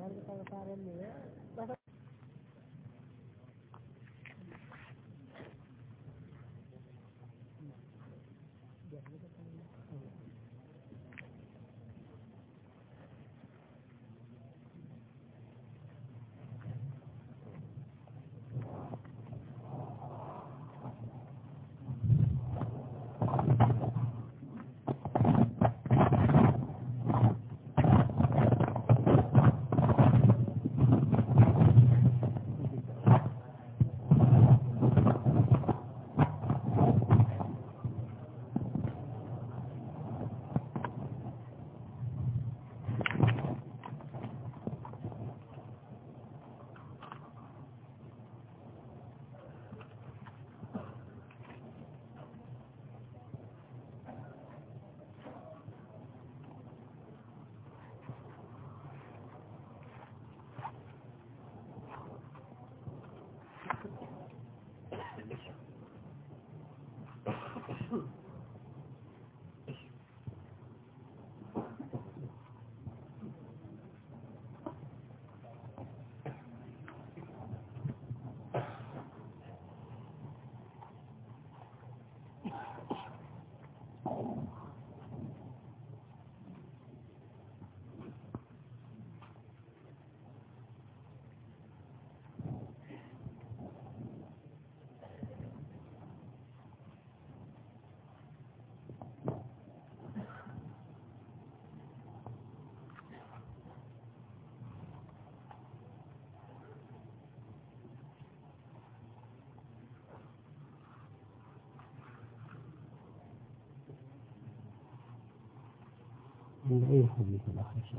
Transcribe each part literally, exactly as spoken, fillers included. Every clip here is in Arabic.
من أي حديث الآخر شيء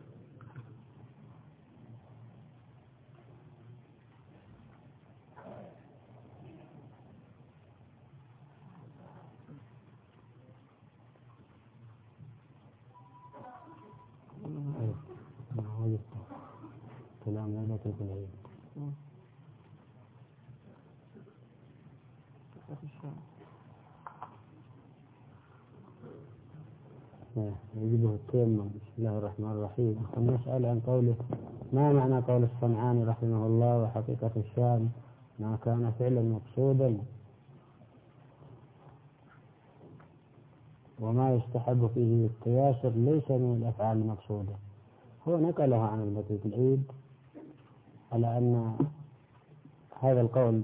كلام لا تترك العيد يجب التيمم. بسم الله الرحمن الرحيم. نسأل عن قوله ما معنى قول الصنعاني رحمه الله وحقيقة الشأن ما كان فعلا مقصودا وما يستحب فيه التياسر ليس من الأفعال المقصودة. هو نقله عن البطيط العيد على أن هذا القول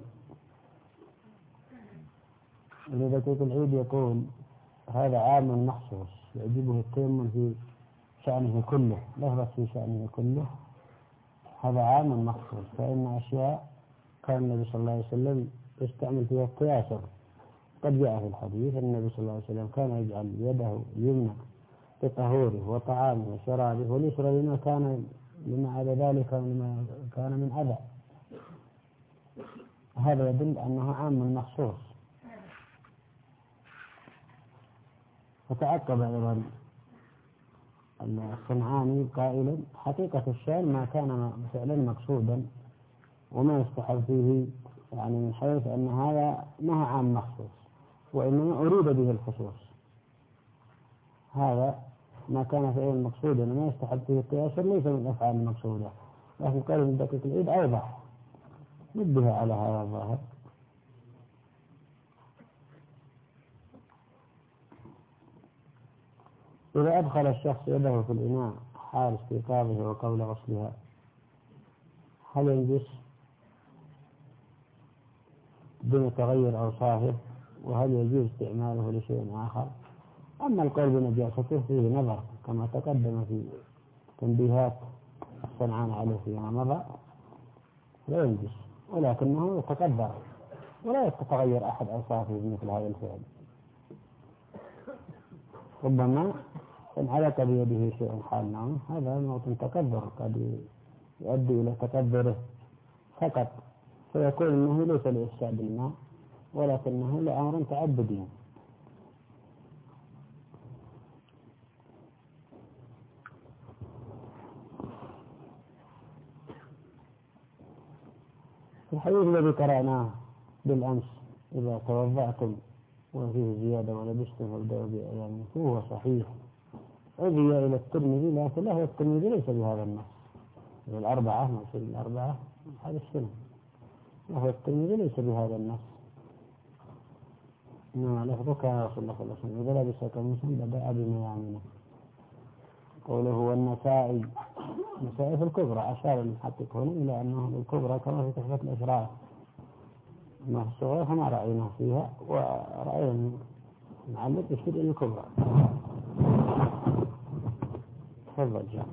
البطيط العيد يقول هذا عام مخصوص يجبه التيمم في شأنه كله، لفظ في شأنه كله، هذا عام مخصوص. فإن أشياء كان النبي صلى الله عليه وسلم يستعمل فيها التياسر. قد جاء في الحديث أن النبي صلى الله عليه وسلم كان يجعل يده اليمنى لطهوره وطعامه وشرابه واليسرى لما كان لما على ذلك لما كان من أذى. هذا يدل أنه عام مخصوص. فتعقب أيضا الصنعاني قائلا حقيقة الشأن ما كان فعلا مقصودا وما يستحب فيه، يعني من حيث أن هذا ما هو عام مخصوص وإنما أريد به الخصوص. هذا ما كان فعلا مقصودا وما يستحب فيه التياسر ليس من الأفعال المقصودة. لكن قال من دقيق العيد أوضح نبه على هذا الظاهر. إذا أدخل الشخص يده في الإناء حال استيقاظه وقبل غسلها هل ينجس بدون تغير أوصافه؟ وهل يجوز استعماله لشيء آخر؟ أما القول بنجاسته فيه نظر كما تقدم في تنبيهات الصنعان عليه فيما مضى، لا ينجس ولكنه يتقدر ولا يتغير أحد أوصافه مثل هذا الفعل. ربما إن علق بيده شيء حال نومه هذا موطن تكبر قد يؤدي إلى تكبره فقط، فيكون أنه ليس لإفساد الماء ولكنه لأمر تعبدي. في الحديث الذي قرأناه بالأمس إذا توضأتم وفيه زيادة ولبستم فابدأوا بأيامكم فهو صحيح. عزي إلى الترمذي لكن له الترمذي ليس بهذا النص، الأربعة مقصود الأربعة هذا السنة، وهو الترمذي ليس بهذا النص، إنما لفظه كان رسول الله صلى الله عليه وسلم إذا لبس قميصا بدأ بميامنه. قوله هو النسائي، النسائي في الكبرى، أشار المحقق هنا إلى أنه الكبرى كما في تحفة الأشراف، أما في الصغيرة فما رأينا فيها، ورأينا معلق يشير إلى الكبرى. تفضل جاء.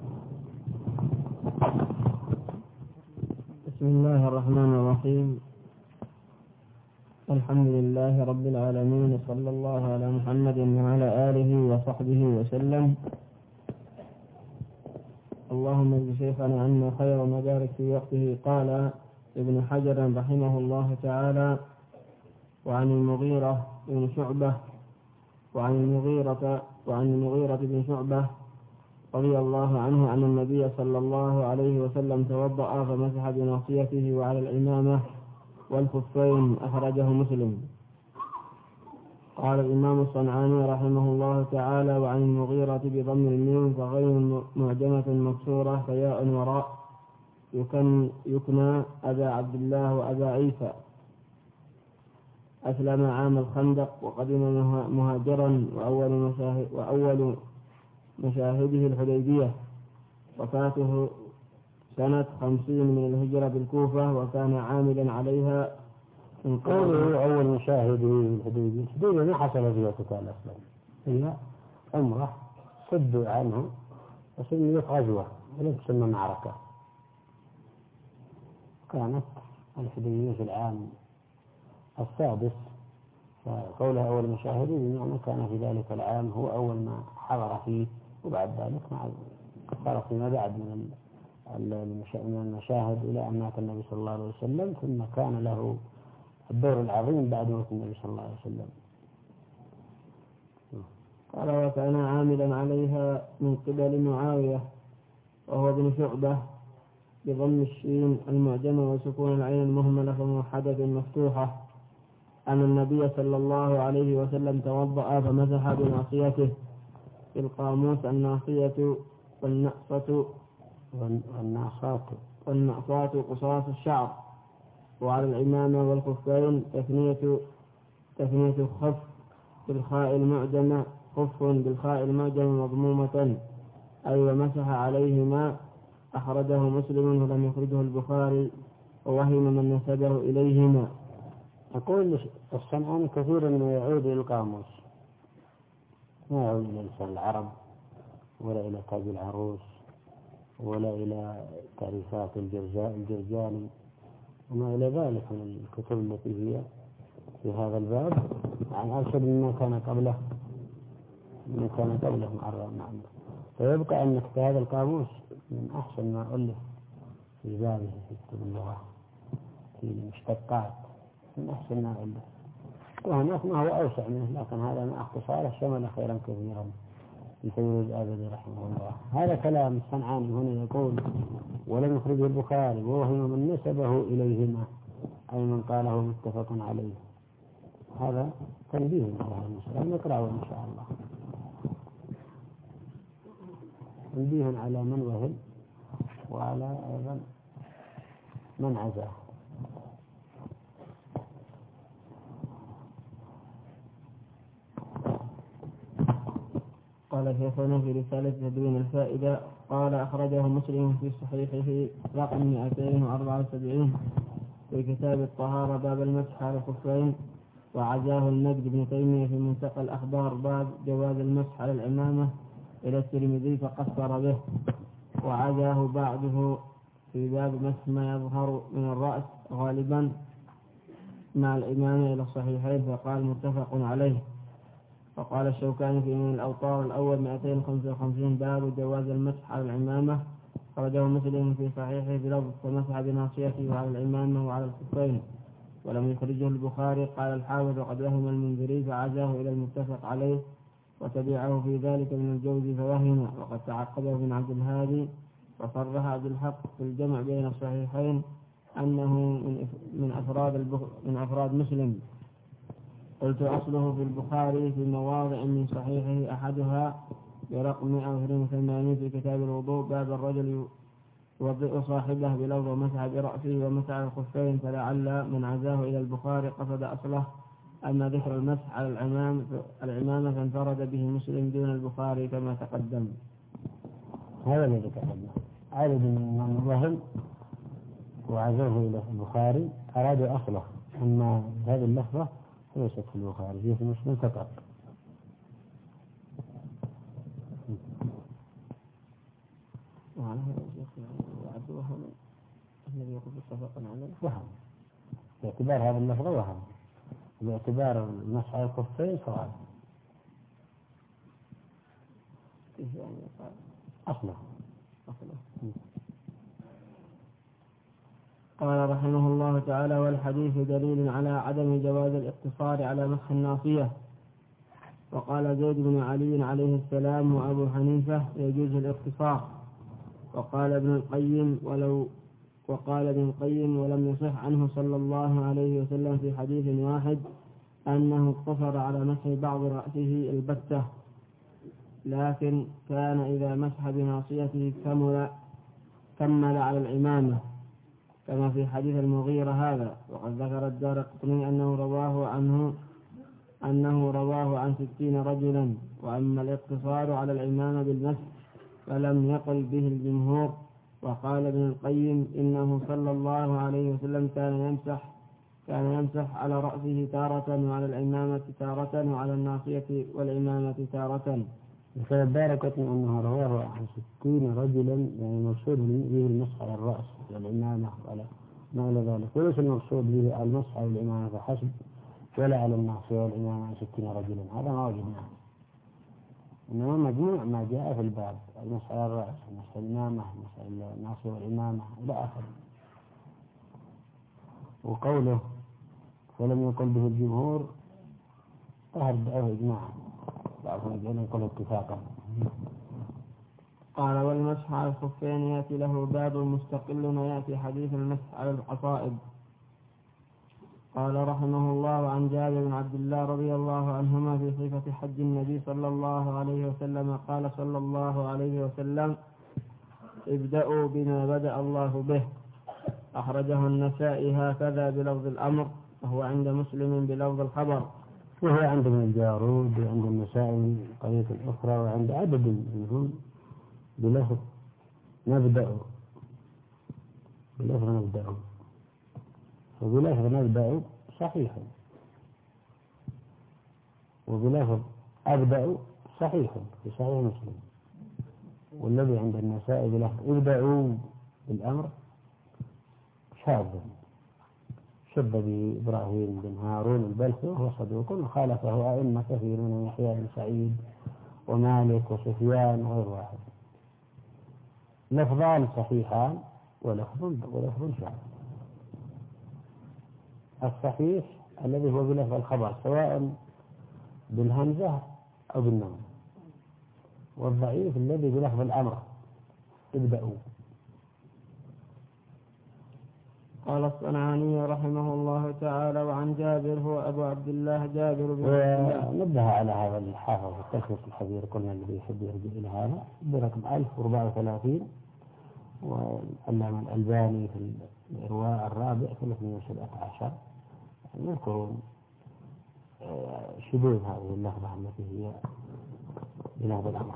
بسم الله الرحمن الرحيم. الحمد لله رب العالمين، صلى الله على محمد وعلى آله وصحبه وسلم. اللهم اجز شيخنا عنا خير وبارك في وقته. قال ابن حجر رحمه الله تعالى: وعن المغيرة بن شعبة وعن المغيرة وعن المغيرة بن شعبة رضي الله عنه أن النبي صلى الله عليه وسلم توضأ فمسح بناصيته وعلى العمامة والخفين، أخرجه مسلم. قال الإمام الصنعاني رحمه الله تعالى: وعن المغيرة بضم الميم فغير معجمة مكسورة فياء وراء يكن يكنى أبا عبد الله وأبا عيسى. أسلم عام الخندق وقدم مهاجرا، وأول مشاهد وأول مشاهده الحديبية، وفاته سنة خمسين من الهجرة بالكوفة، وكان عاملا عليها. من قوله أول مشاهده الحديبية، الحديبية ما حصل فيها قتال أصلا، هي عمرة صدوا عنه وسميت غزوة ولم تسمى معركة. كانت الحديبية في العام السادس، فقولها أول مشاهده بمعنى كان في ذلك العام هو أول ما حضر فيه، وبعد ذلك مع صار فيما بعد من من المشاهد إلى أن مات النبي صلى الله عليه وسلم، ثم كان له الدور العظيم بعد موت النبي صلى الله عليه وسلم. قال: وكان عاملا عليها من قبل معاوية وهو ابن شعبة بضم الشين المعجمة وسكون العين المهملة فموحدة مفتوحة، أن النبي صلى الله عليه وسلم توضأ فمسح بناصيته. في القاموس الناصية والنأصة والناصات والنأصات قصاص الشعر، وعلى العمامة والخفين تثنية تثنية خف بالخاء المعجمة، خف بالخاء المعجمة مضمومة، أي ومسح عليهما. أخرجه مسلم ولم يخرجه البخاري، ووهم من نسبه إليهما. أقول الصنعاني كثيرا ما يعود إلى القاموس، ما يعود إلى لسان العرب ولا إلى تاج العروس ولا إلى تعريفات الجرجاني وما إلى ذلك من الكتب التي هي في هذا الباب، عن أرشد مما كان قبله مما كان قبله مع فيبقى أن كتاب القاموس من أحسن ما ألف في بابه في كتب اللغة في المشتقات، من أحسن ما ألف. وهناك ما هو أوسع منه، لكن هذا مع اختصاره شمل خيرا كثيرا لسيد الآبدي رحمه الله. هذا كلام الصنعاني هنا يقول: ولم يخرجه البخاري، ووهم من نسبه إليهما، أي من قاله متفق عليه. هذا تنبيه على هذا المسألة، نقرأه إن شاء الله. تنبيه على من وهم وعلى أيضا من عزاه. قال شيخنا في رسالة تدوين الفائدة: قال أخرجه مسلم في صحيحه رقم مئتين وأربعة وسبعين في كتاب الطهارة باب المسح على الخفين، وعزاه المجد بن تيمية في منتقى الأخبار باب جواز المسح على العمامة إلى الترمذي فقصر به، وعزاه بعده في باب مسح ما يظهر من الرأس غالبا مع الإمامة إلى الصحيحين فقال متفق عليه. وقال الشوكاني في من الأوطار الأول مئتين وخمسة وخمسين باب جواز المسح على العمامة، خرجه مسلم في صحيحه بلفظ فمسح بناصيته على العمامة وعلى الخفين، ولم يخرجه البخاري. قال الحافظ: وقد وهم المنذري فعزاه إلى المتفق عليه، وتبعه في ذلك من الجوزي فوهم، وقد تعقبه بن عبد الهادي، وصرح عبد الحق في الجمع بين الصحيحين أنه من أفراد من أفراد مسلم. قلت: أصله في البخاري في مواضع من صحيحه، أحدها برقم مئة واثنين وثمانين في كتاب الوضوء باب الرجل يوضئ صاحبه بلفظ مسح برأسه ومسح الخفين، فلعل من عزاه إلى البخاري قصد أصله. أما ذكر المسح على العمام العمامة فانفرد به مسلم دون البخاري كما تقدم. هذا الذي تقدم. عدد من وهم وعزوه إلى البخاري أرادوا أصله، أما هذه اللفظة ليست في البخاري، هي في مسلم فقط. وعلى هذا الشيخ يعد وهم الذي يقول اتفقا عليه وهم باعتبار هذا اللفظ، وهم باعتبار المسح على الخفين صواب. كيف يعني قال أصله أصله. قال رحمه الله تعالى: والحديث دليل على عدم جواز الاقتصار على مسح الناصية. وقال زيد بن علي عليه السلام وأبو حنيفة يجوز الاقتصار. وقال ابن القيم ولو وقال ابن القيم ولم يصح عنه صلى الله عليه وسلم في حديث واحد أنه اقتصر على مسح بعض رأسه البتة، لكن كان إذا مسح بناصيته كمل كمل على العمامة، كما في حديث المغيرة هذا. وقد ذكر الدارقطني أنه رواه عنه أنه رواه عن ستين رجلا. وأما الاقتصار على العمامة بالمسح فلم يقل به الجمهور. وقال ابن القيم إنه صلى الله عليه وسلم كان يمسح كان يمسح على رأسه تارة وعلى العمامة تارة وعلى الناصية والعمامة تارة. وقال الدارقطني أنه رواه عن ستين رجلا، يعني المقصود به المسح على الرأس والعمامة ولا ما إلى ذلك، وليس المقصود به المسح على العمامة فحسب ولا على الناصية والعمامة عن ستين رجلا، هذا ما وجدناه. إنما مجموع ما جاء في الباب: المسح على الرأس، المسح على العمامة، المسح على الناصية والعمامة إلى آخره. وقوله ولم يقل به الجمهور ظهر دعوه إجماعا، بعضهم يجعلون يقول اتفاقا. قال: والمسح على الخفين يأتي له باب مستقل ويأتي حديث المسح على العصائب. قال رحمه الله: عن جابر بن عبد الله رضي الله عنهما في صفة حج النبي صلى الله عليه وسلم قال صلى الله عليه وسلم: ابدأوا بما بدأ الله به. أخرجه النسائي هكذا بلفظ الأمر، وهو عند مسلم بلفظ الخبر. وهو عند ابن الجارود وعند النسائي من قرية أخرى وعند عدد منهم بلفظ نبدأ بلفظ نبدأ وبلفظ نبدأ صحيح، وبلفظ أبدأ صحيح في صحيح مسلم. والذي عند النسائي بلفظ ابدأوا بالأمر شاذ، شد بإبراهيم بن هارون البلخي وهو صدوق، وخالفه أئمة كثير من يحيى بن سعيد ومالك وسفيان وغير واحد. لفظان صحيحان ولفظ ولفظ شاذ. الصحيح الذي هو بلفظ الخبر سواء بالهمزة أو بالنون، والضعيف الذي بلفظ الأمر ابدأوا. قال الصنعاني رحمه الله تعالى: وعن جابر هو أبو عبد الله جابر بن عبد الله. ونبه على هذا الحافظ في التلخيص الحبير، قلنا الذي يحب يرجع إلى هذا برقم ألف وأربعة وثلاثين، والعلامة الألباني في الإرواء الرابع ثلاثمائة وسبعة عشر. نذكرون شذوذ هذه اللفظة التي هي بلفظ الأمر.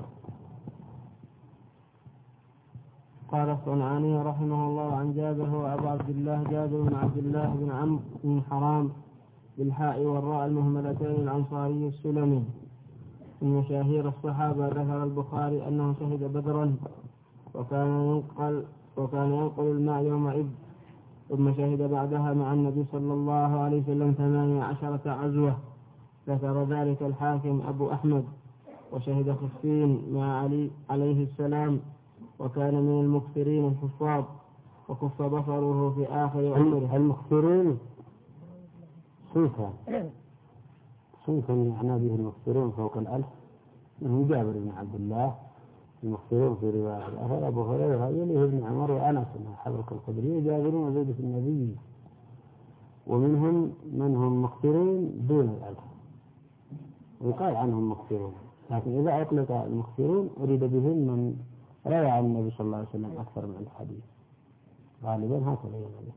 قال الصنعاني رحمه الله: عن جابر هو أبو عبد الله جابر بن عبد الله بن عمرو بن حرام بالحاء والراء المهملتين الأنصاري السلمي من مشاهير الصحابة. ذكر البخاري أنه شهد بدرا وكان ينقل وكان ينقل الماء يومئذ، ثم شهد بعدها مع النبي صلى الله عليه وسلم ثمانية عشرة عزوة. ذكر ذلك الحاكم أبو أحمد. وشهد خفين مع علي عليه السلام، وكان من المكثرين الحفاظ، وكف بصره في آخر عمره. المكثرين صنفا صنفا يعنى به المكثرون فوق الألف، منهم جابر بن عبد الله المكثرون في رواية الأثر، أبو هريرة يليه ابن عمر وأنس حبرك الخدري جابر وزيد النبي. ومنهم من هم مكثرون دون الألف ويقال عنهم مكثرون، لكن إذا أطلق المكثرون أريد بهم من روى عن النبي صلى الله عليه وسلم أكثر من الحديث غالبا هكذا يعني.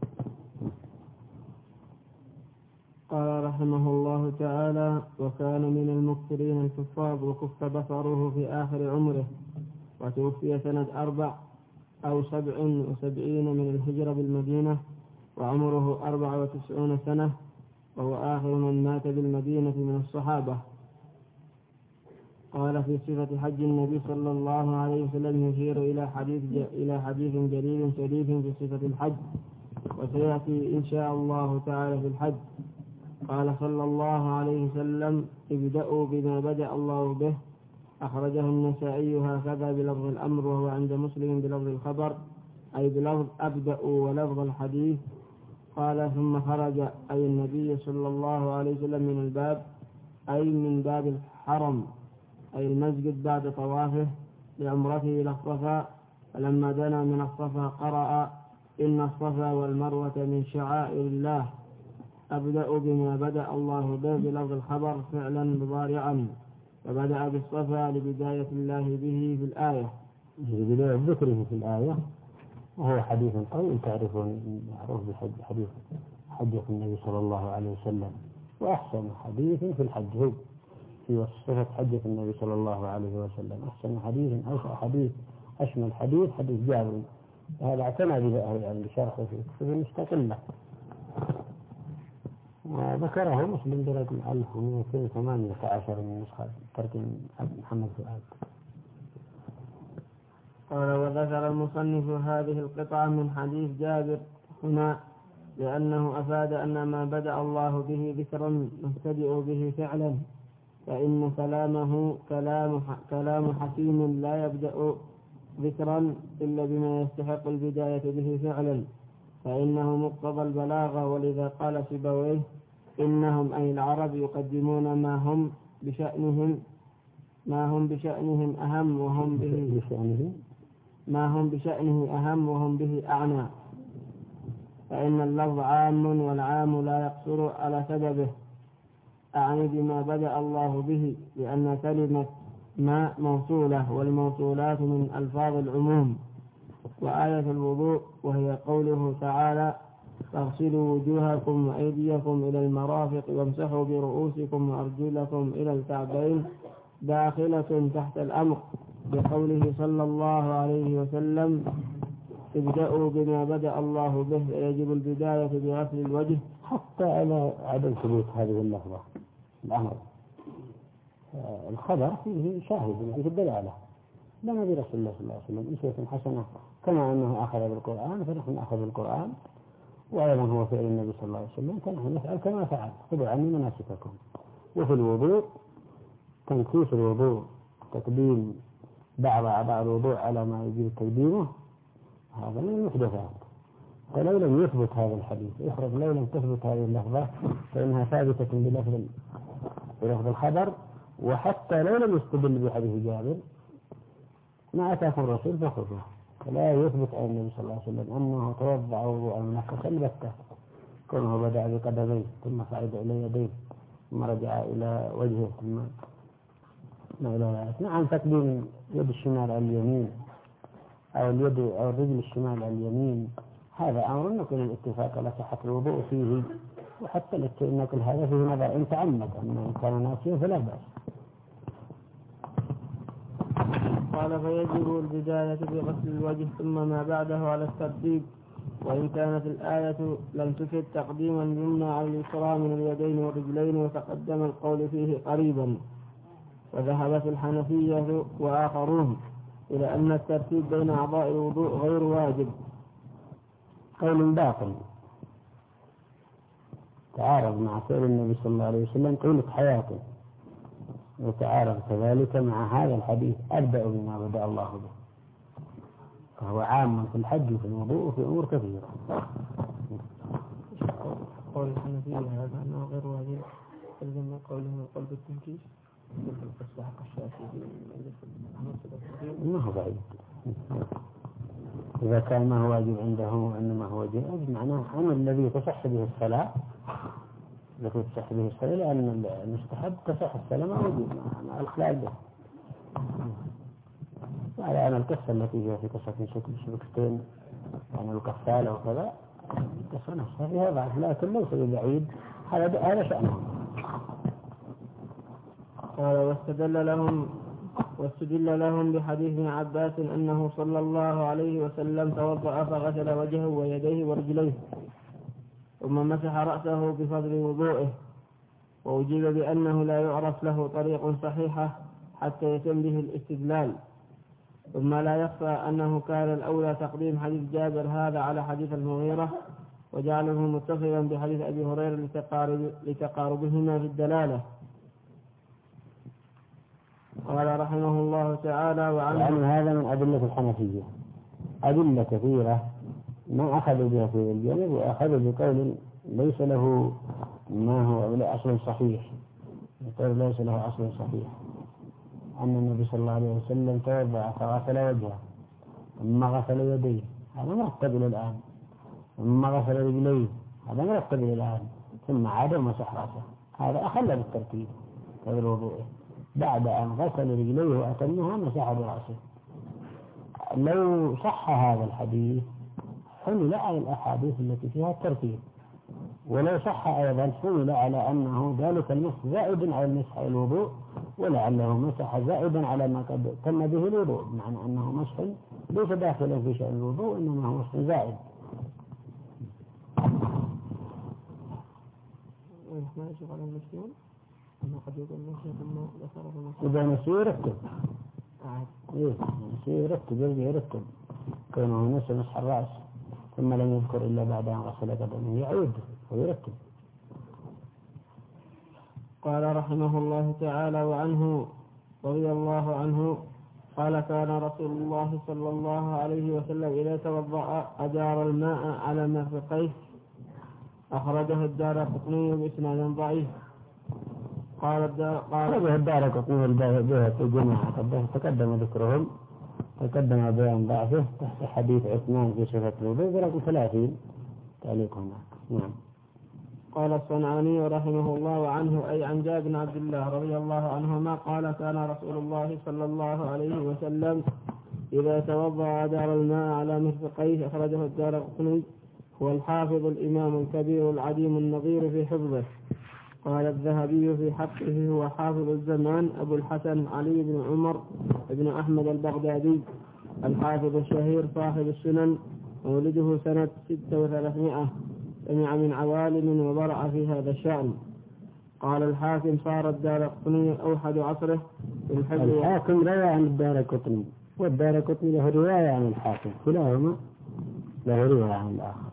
قال رحمه الله تعالى: وكان من المكثرين الحفاظ وكف بصره في آخر عمره، وتوفي سنة أربع أو سبع وسبعين من الهجرة بالمدينة، وعمره أربع وتسعون سنة، وهو آخر من مات بالمدينة من الصحابة. قال في صفة حج النبي صلى الله عليه وسلم يشير إلى حديث إلى حديث جليل شريف في صفة الحج، وسيأتي إن شاء الله تعالى في الحج. قال صلى الله عليه وسلم: ابدأوا بما بدأ الله به. أخرجه النسائي هكذا بلفظ الأمر، وهو عند مسلم بلفظ الخبر، أي بلفظ أبدأوا ولفظ الحديث. قال: ثم خرج أي النبي صلى الله عليه وسلم من الباب، أي من باب الحرم أي المسجد بعد طوافه لعمرته إلى الصفا، فلما دنا من الصفا قرأ: إن الصفا والمروة من شعائر الله. أبدأ بما بدأ الله به بلفظ الخبر فعلا مضارعا، فبدأ بالصفا لبداية الله به في الآية، بداية ذكره في الآية، وهو حديث طويل تعرفون معروف بحديث حجة النبي صلى الله عليه وسلم، وأحسن حديث في الحج هو في وصفة حجة النبي صلى الله عليه وسلم. أحسن حديث أوسع حديث أشمل حديث حديث جابر، هذا اعتنى به أهل العلم بشرحه في كتب مستقلة، وذكره مسلم برقم ألف ومئتين وثمانية عشر من نسخة ترجمة محمد فؤاد. قال: وذكر المصنف هذه القطعة من حديث جابر هنا لأنه أفاد أن ما بدأ الله به ذكرا نبتدئ به فعلا، فإن كلامه كلام كلام حكيم لا يبدأ ذكرا إلا بما يستحق البداية به فعلا، فإنه مقتضى البلاغة. ولذا قال سيبويه: إنهم أي العرب يقدمون ما هم بشأنهم ما هم بشأنهم أهم وهم به ما هم بشأنه أهم وهم به أعنى، فإن اللفظ عام والعام لا يقصر على سببه. أعني بما بدأ الله به، لأن كلمة ما موصولة، والموصولات من ألفاظ العموم. وآية الوضوء وهي قوله تعالى: فاغسلوا وجوهكم وأيديكم إلى المرافق وامسحوا برؤوسكم وأرجلكم إلى الكعبين، داخلة تحت الأمر بقوله صلى الله عليه وسلم: ابدأوا بما بدأ الله به، يجب البداية بغسل الوجه، حتى على عدم ثبوت هذه اللفظة الأمر. الخبر فيه شاهد فيه الدلالة، لما برسول الله صلى الله عليه وسلم أسوة حسنة، كما أنه أخذ بالقرآن فنحن نأخذ بالقرآن، وأيضا هو فعل النبي صلى الله عليه وسلم فنحن نفعل كما فعل، خذوا عني مناسككم. وفي الوضوء تنكيس الوضوء، تقديم بعض أعضاء الوضوء على ما يجب تقديمه، هذا من المحدثات. فلو لم يثبت هذا الحديث اخرج، لو لم تثبت هذه اللفظة فإنها ثابتة بلفظ بلفظ الخبر، وحتى لو لم يستدل بحديث جابر ما أتاكم الرسول فخذوه. فلا يثبت عن النبي صلى الله عليه وسلم أنه توضع وضوءا منكسا البتة، كونه بدأ بقدميه ثم صعد إلى يديه ثم رجع إلى وجهه ثم ما إلى ذلك. نعم، تقديم يد الشمال على اليمين أو اليد أو الرجل الشمال على اليمين، هذا أمر نقل الاتفاق على صحة الوضوء فيه، وحتى نقل هذا فيه نظر إن تعمد، أما إن كان ناسيا فلا بأس. قال: فيجب البداية بغسل الوجه ثم ما بعده على الترتيب، وإن كانت الآية لم تفد تقديما اليمنى على اليسرى من اليدين والرجلين، وتقدم القول فيه قريبا. وذهبت الحنفية وآخرون إلى أن الترتيب بين أعضاء الوضوء غير واجب، قول باطل تعارض مع فعل النبي صلى الله عليه وسلم طيلة حياته، وتعارض كذلك مع هذا الحديث أبدأ بما بدأ الله به، فهو عام في الحج وفي الوضوء وفي أمور كثيرة. قول الحنفية هذا أنه غير واجب، تلزم قوله قلب التنكيش ما هو بعيد. إذا كان ما هو واجب عنده وإنما هو جائز، معناه أن الذي تصح به الصلاة الذي تصح به الصلاة، لأن المستحب تصح الصلاة ما وجود مع الخلال به، على أن القصة التي هي في قصة شكل شبكتين يعني القفالة وكذا القصة نفسها فيها ضعف، لكن ليس ببعيد، هذا هذا شأنهم. قال واستدل لهم واستدل لهم بحديث ابن عباس أنه صلى الله عليه وسلم توضأ فغسل وجهه ويديه ورجليه ثم مسح رأسه بفضل وضوئه، وأجيب بأنه لا يعرف له طريق صحيحة حتى يتم به الاستدلال. ثم لا يخفى أنه كان الأولى تقديم حديث جابر هذا على حديث المغيرة وجعله متصلا بحديث أبي هريرة لتقارب لتقاربهما في الدلالة. قال رحمه الله تعالى وعنه يعني هذا من أدلة الحنفية، أدلة كثيرة ما أخذوا بها في الجانب، وأخذوا بقول ليس له ما هو ولا أصل صحيح، يقول ليس له أصل صحيح أن النبي صلى الله عليه وسلم توضأ فغسل وجهه ثم غسل يديه، هذا مرتب إلى الآن، ثم غسل رجليه، هذا مرتب إلى الآن، ثم عاد ومسح رأسه، هذا أخل بالترتيب بالوضوء. بعد أن غسل رجليه وأتمها مسح برأسه. لو صح هذا الحديث حمل على الأحاديث التي فيها الترتيب، ولو صح أيضا حمل على أنه ذلك المسح زائد على المسح الوضوء، ولعله مسح زائدا على ما قد تم به الوضوء، معنى أنه مسح ليس داخلا في شأن الوضوء، إنما هو مسح زائد. إذا نسي يرتب إيه نسي يرتب يرجع يرتب كونه نسي مسح الرأس ثم لم يذكر إلا بعد أن غسل قدمه يعود ويرتب. قال رحمه الله تعالى وعنه رضي الله عنه قال كان رسول الله صلى الله عليه وسلم إذا توضأ أدار الماء على مرفقيه، أخرجه الدارقطني بإسناد ضعيف. قال الدار قال هذه الدارقطني والبيهقي في جماعة تقدم ذكرهم، تقدم بيان ضعفه تحت حديث عثمان في صفة الوضوء برقم ثلاثين تعليق هناك. نعم. قال الصنعاني رحمه الله عنه أي عن جابر بن عبد الله رضي الله عنهما قال كان رسول الله صلى الله عليه وسلم إذا توضأ أدار الماء على مرفقيه، أخرجه الدارقطني. هو الحافظ الإمام الكبير العديم النظير في حفظه. قال الذهبي في حقه هو حافظ الزمان أبو الحسن علي بن عمر بن أحمد البغدادي الحافظ الشهير صاحب السنن، مولده سنة ستة وثلاثمائة، سمع من عوالم وبرع في هذا الشأن. قال الحاكم صار الدارقطني أوحد عصره في الحفظ. الحاكم روى عن الدارقطني والدارقطني له رواية عن الحاكم، كلاهما له رواية عن الآخر.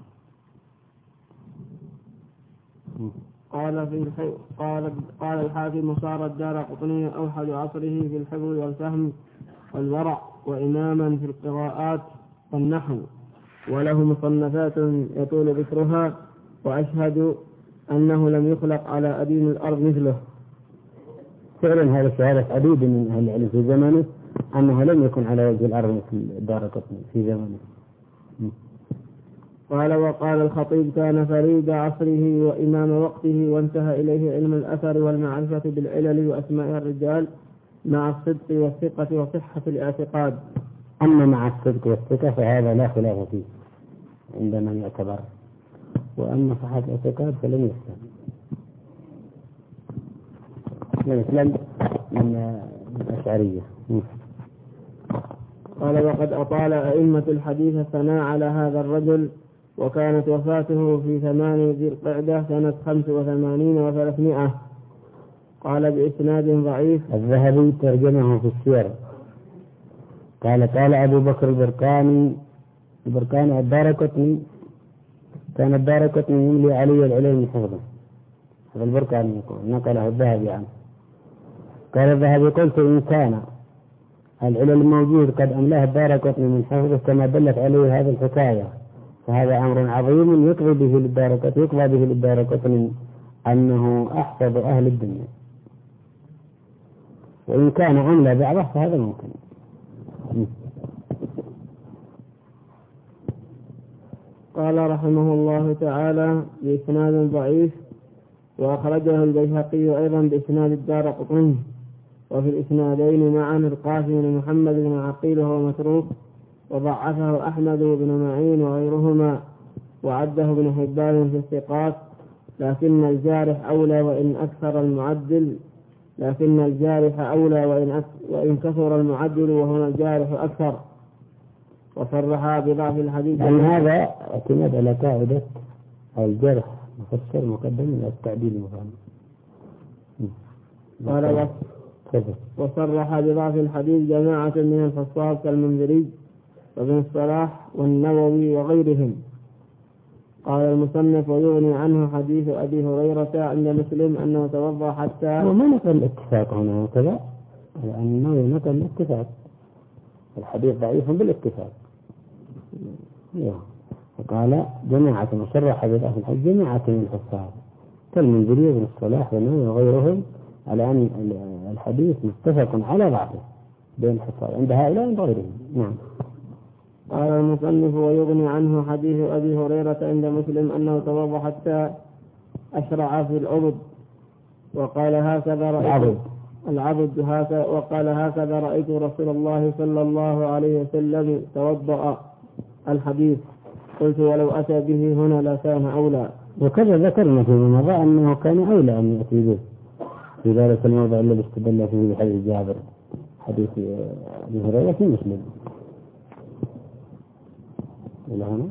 قال في الحي... قال قال الحاكم صار الدارقطني أوحد عصره في الحفظ والفهم والورع، وإماما في القراءات والنحو، وله مصنفات يطول ذكرها، وأشهد أنه لم يخلق على أديم الأرض مثله. فعلا هذا شهادة عديد من أهل العلم في زمانه أنه لم يكن على وجه الأرض مثل الدارقطني في زمانه. قال وقال الخطيب كان فريد عصره وإمام وقته، وانتهى إليه علم الأثر والمعرفة بالعلل وأسماء الرجال مع الصدق والثقة وصحة الاعتقاد. أما مع الصدق والثقة فهذا لا خلاف فيه عندما يعتبر، وأما صحة الاعتقاد فلم يسلم لم يسلم من الأشعرية. قال وقد أطال أئمة الحديث الثناء على هذا الرجل، وكانت وفاته في ثمان ذي القعدة سنة خمس وثمانين وثلاثمائة. قال بإسناد ضعيف. الذهبي ترجمه في السير قال قال أبو بكر البرقاني البرقاني الدارقطني كان الدارقطني يملي علي العلم من حفظه. هذا البرقاني يقول نقله الذهبي عنه. قال الذهبي قلت إن كان العلل الموجود قد أملاه الدارقطني من حفظه كما دلت عليه هذه الحكاية، فهذا أمر عظيم يقضي به للدارقطني يقضى به للدارقطني أنه أحفظ أهل الدنيا، وإن كان أملى بعضه فهذا ممكن. قال رحمه الله تعالى بإسناد ضعيف، وأخرجه البيهقي أيضا بإسناد الدارقطني، وفي الإسنادين معا القاسم بن محمد بن عقيل وهو متروك، وضعفه أحمد بن معين وغيرهما، وعده ابن حبان في الثقات، لكن الجارح أولى وإن أكثر المعدل لكن الجارح أولى وإن, وإن كثر المعدل وهنا الجارح أكثر. وصرح بضعف الحديث. يعني هذا اعتماد على قاعدة الجرح مفسر مقدم من التعديل المفهم. قال وصرح بضعف الحديث جماعة من الحفاظ كالمنذري وابن الصلاح والنووي وغيرهم. قال المصنف ويغني عنه حديث أبي هريرة عند مسلم أنه توضأ حتى. وما نقل الاتفاق هنا وكذا، النووي نقل الاتفاق، الحديث ضعيف بالاتفاق. وقال جماعة مصرح بضعف الحديث جماعة من الحفاظ كالمنذري وابن الصلاح والنووي وغيرهم على أن الحديث متفق على ضعفه بين الحفاظ عند هؤلاء وعند غيرهم. نعم. قال المصنف ويغني عنه حديث أبي هريرة عند مسلم أنه توضأ حتى أشرع في العبد وقال هكذا رأيت العبد هكذا وقال هكذا رأيت رسول الله صلى الله عليه وسلم توضأ. الحديث قلت ولو أتى به هنا لكان أولى. وكذا ذكرنا فيما مضى أنه كان أولى أن يأتي به في ذلك الموضع الذي استدل فيه بحديث جابر حديث أبي هريرة في مسلم. إلى هنا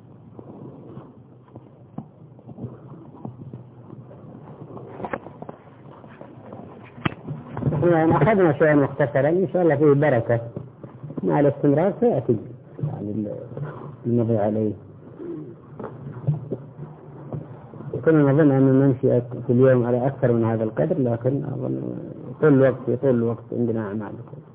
نحن أخذنا شيئا مختصرا إن شاء الله فيه بركة مع الاستمرار سيأتي يعني المضي عليه. كنا نظن أن نمشي في اليوم على أكثر من هذا القدر، لكن أظن طول الوقت طول الوقت عندنا أعمال.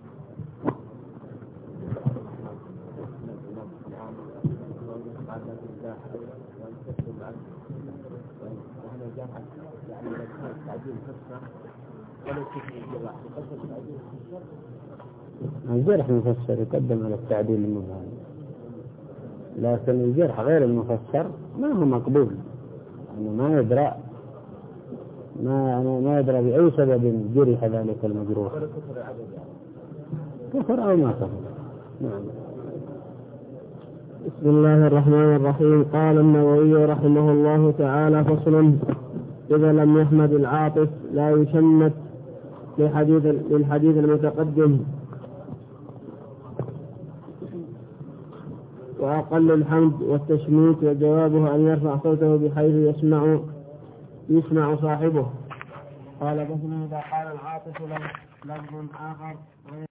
الجرح المفسر يقدم على التعديل المفهم، لكن الجرح غير المفسر ما هو مقبول، يعني ما يدرى ما ما يدرى بأي سبب جرح ذلك المجروح، كفر أو ما كفر. نعم. بسم الله الرحمن الرحيم. قال النووي رحمه الله تعالى فصل: إذا لم يحمد العاطف لا يشمت لحديث للحديث المتقدم، وأقل الحمد والتشميت وجوابه أن يرفع صوته بحيث يسمع يسمع صاحبه. قال بسم إذا قال العاطف لفظ آخر غير